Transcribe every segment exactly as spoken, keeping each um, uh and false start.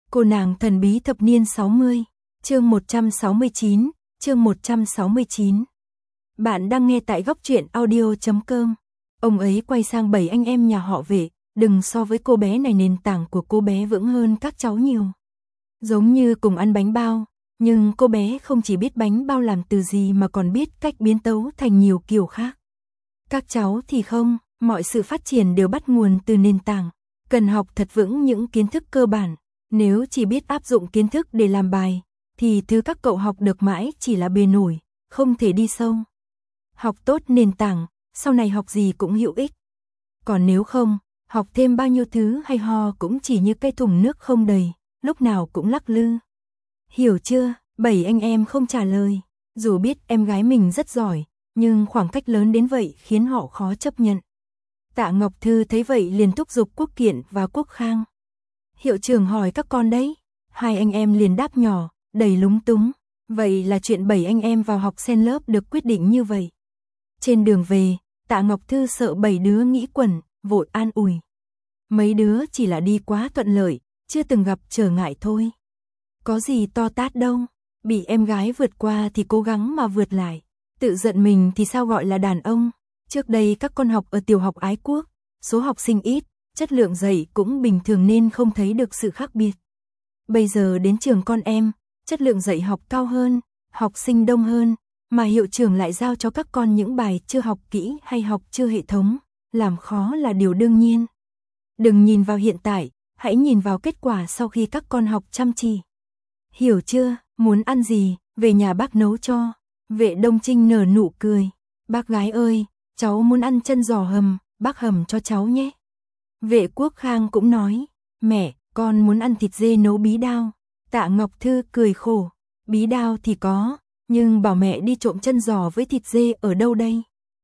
Cô nàng thần bí thập niên sáu mươi, chương một trăm sáu mươi chín, chương một trăm sáu mươi chín. Bạn đang nghe tại góc truyện audio chấm com. Ông ấy quay sang bảy anh em nhà họ Vệ, đừng so với cô bé này, nền tảng của cô bé vững hơn các cháu nhiều. Giống như cùng ăn bánh bao, nhưng cô bé không chỉ biết bánh bao làm từ gì mà còn biết cách biến tấu thành nhiều kiểu khác. Các cháu thì không, mọi sự phát triển đều bắt nguồn từ nền tảng, cần học thật vững những kiến thức cơ bản. Nếu chỉ biết áp dụng kiến thức để làm bài, thì thứ các cậu học được mãi chỉ là bề nổi, không thể đi sâu. Học tốt nền tảng, sau này học gì cũng hữu ích. Còn nếu không, học thêm bao nhiêu thứ hay ho cũng chỉ như cái thùng nước không đầy, lúc nào cũng lắc lư. Hiểu chưa? Bảy anh em không trả lời. Dù biết em gái mình rất giỏi, nhưng khoảng cách lớn đến vậy khiến họ khó chấp nhận. Tạ Ngọc Thư thấy vậy liền thúc giục Quốc Kiện và Quốc Khang. Hiệu trưởng hỏi các con đấy. Hai anh em liền đáp nhỏ, đầy lúng túng. Vậy là chuyện bảy anh em vào học sen lớp được quyết định như vậy. Trên đường về, Tạ Ngọc Thư sợ bảy đứa nghĩ quẩn, vội an ủi. Mấy đứa chỉ là đi quá thuận lợi, chưa từng gặp trở ngại thôi. Có gì to tát đâu, bị em gái vượt qua thì cố gắng mà vượt lại. Tự giận mình thì sao gọi là đàn ông. Trước đây các con học ở tiểu học Ái Quốc, số học sinh ít, chất lượng dạy cũng bình thường nên không thấy được sự khác biệt. Bây giờ đến trường con em, chất lượng dạy học cao hơn, học sinh đông hơn, mà hiệu trưởng lại giao cho các con những bài chưa học kỹ hay học chưa hệ thống, làm khó là điều đương nhiên. Đừng nhìn vào hiện tại, hãy nhìn vào kết quả sau khi các con học chăm chỉ. Hiểu chưa, muốn ăn gì, về nhà bác nấu cho. Vệ Đông Trinh nở nụ cười. Bác gái ơi, cháu muốn ăn chân giò hầm, bác hầm cho cháu nhé. Vệ Quốc Khang cũng nói, mẹ, con muốn ăn thịt dê nấu bí đao. Tạ Ngọc Thư cười khổ, bí đao thì có, nhưng bảo mẹ đi trộm chân giò với thịt dê ở đâu đây?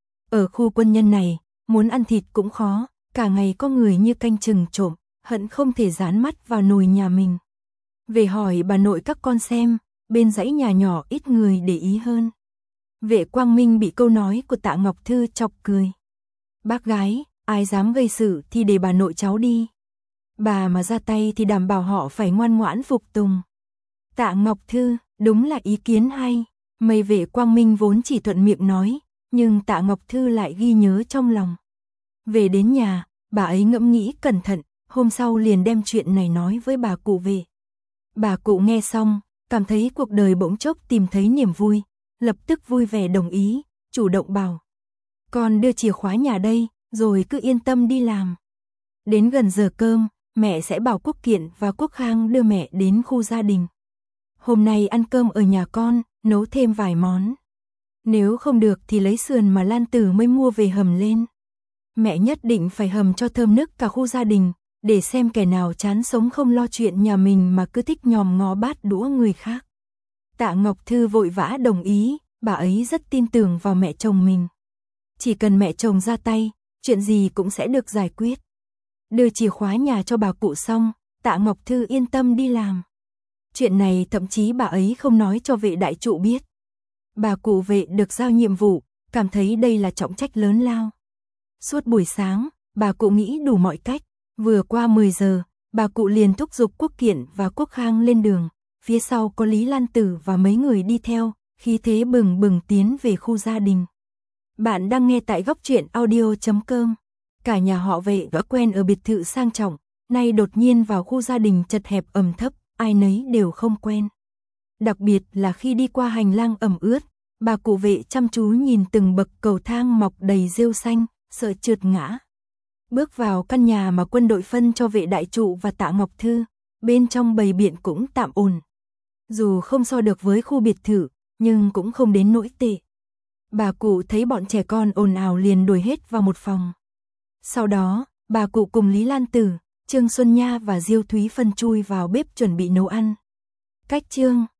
Ở khu quân nhân này, muốn ăn thịt cũng khó, cả ngày có người như canh chừng trộm, hận không thể dán mắt vào nồi nhà mình. Về hỏi bà nội các con xem, bên dãy nhà nhỏ ít người để ý hơn. Vệ Quang Minh bị câu nói của Tạ Ngọc Thư chọc cười. Bác gái, ai dám gây sự thì để bà nội cháu đi. Bà mà ra tay thì đảm bảo họ phải ngoan ngoãn phục tùng. Tạ Ngọc Thư, đúng là ý kiến hay. Mấy Vệ Quang Minh vốn chỉ thuận miệng nói, nhưng Tạ Ngọc Thư lại ghi nhớ trong lòng. Về đến nhà, bà ấy ngẫm nghĩ cẩn thận, hôm sau liền đem chuyện này nói với bà cụ Vệ. Bà cụ nghe xong, cảm thấy cuộc đời bỗng chốc tìm thấy niềm vui, lập tức vui vẻ đồng ý, chủ động bảo. Con đưa chìa khóa nhà đây, rồi cứ yên tâm đi làm. Đến gần giờ cơm, mẹ sẽ bảo Quốc Kiện và Quốc Khang đưa mẹ đến khu gia đình. Hôm nay ăn cơm ở nhà con, nấu thêm vài món. Nếu không được thì lấy sườn mà Lan Tử mới mua về hầm lên. Mẹ nhất định phải hầm cho thơm nức cả khu gia đình, để xem kẻ nào chán sống không lo chuyện nhà mình mà cứ thích nhòm ngó bát đũa người khác. Tạ Ngọc Thư vội vã đồng ý, bà ấy rất tin tưởng vào mẹ chồng mình. Chỉ cần mẹ chồng ra tay, chuyện gì cũng sẽ được giải quyết. Đưa chìa khóa nhà cho bà cụ xong, Tạ Ngọc Thư yên tâm đi làm. Chuyện này thậm chí bà ấy không nói cho Vệ đại trụ biết. Bà cụ Vệ được giao nhiệm vụ, cảm thấy đây là trọng trách lớn lao. Suốt buổi sáng, bà cụ nghĩ đủ mọi cách. Vừa qua mười giờ, bà cụ liền thúc giục Quốc Kiện và Quốc Khang lên đường. Phía sau có Lý Lan Tử và mấy người đi theo, khí thế bừng bừng tiến về khu gia đình. Bạn đang nghe tại góc truyện audio chấm com. Cả nhà họ Vệ đã quen ở biệt thự sang trọng, nay đột nhiên vào khu gia đình chật hẹp ẩm thấp, ai nấy đều không quen. Đặc biệt là khi đi qua hành lang ẩm ướt, bà cụ Vệ chăm chú nhìn từng bậc cầu thang mọc đầy rêu xanh, sợ trượt ngã. Bước vào căn nhà mà quân đội phân cho Vệ đại trụ và Tạ Ngọc Thư, bên trong bày biện cũng tạm ổn. Dù không so được với khu biệt thự, nhưng cũng không đến nỗi tệ. Bà cụ thấy bọn trẻ con ồn ào liền đuổi hết vào một phòng. Sau đó, bà cụ cùng Lý Lan Tử, Trương Xuân Nha và Diêu Thúy Phân chui vào bếp chuẩn bị nấu ăn. Cách chương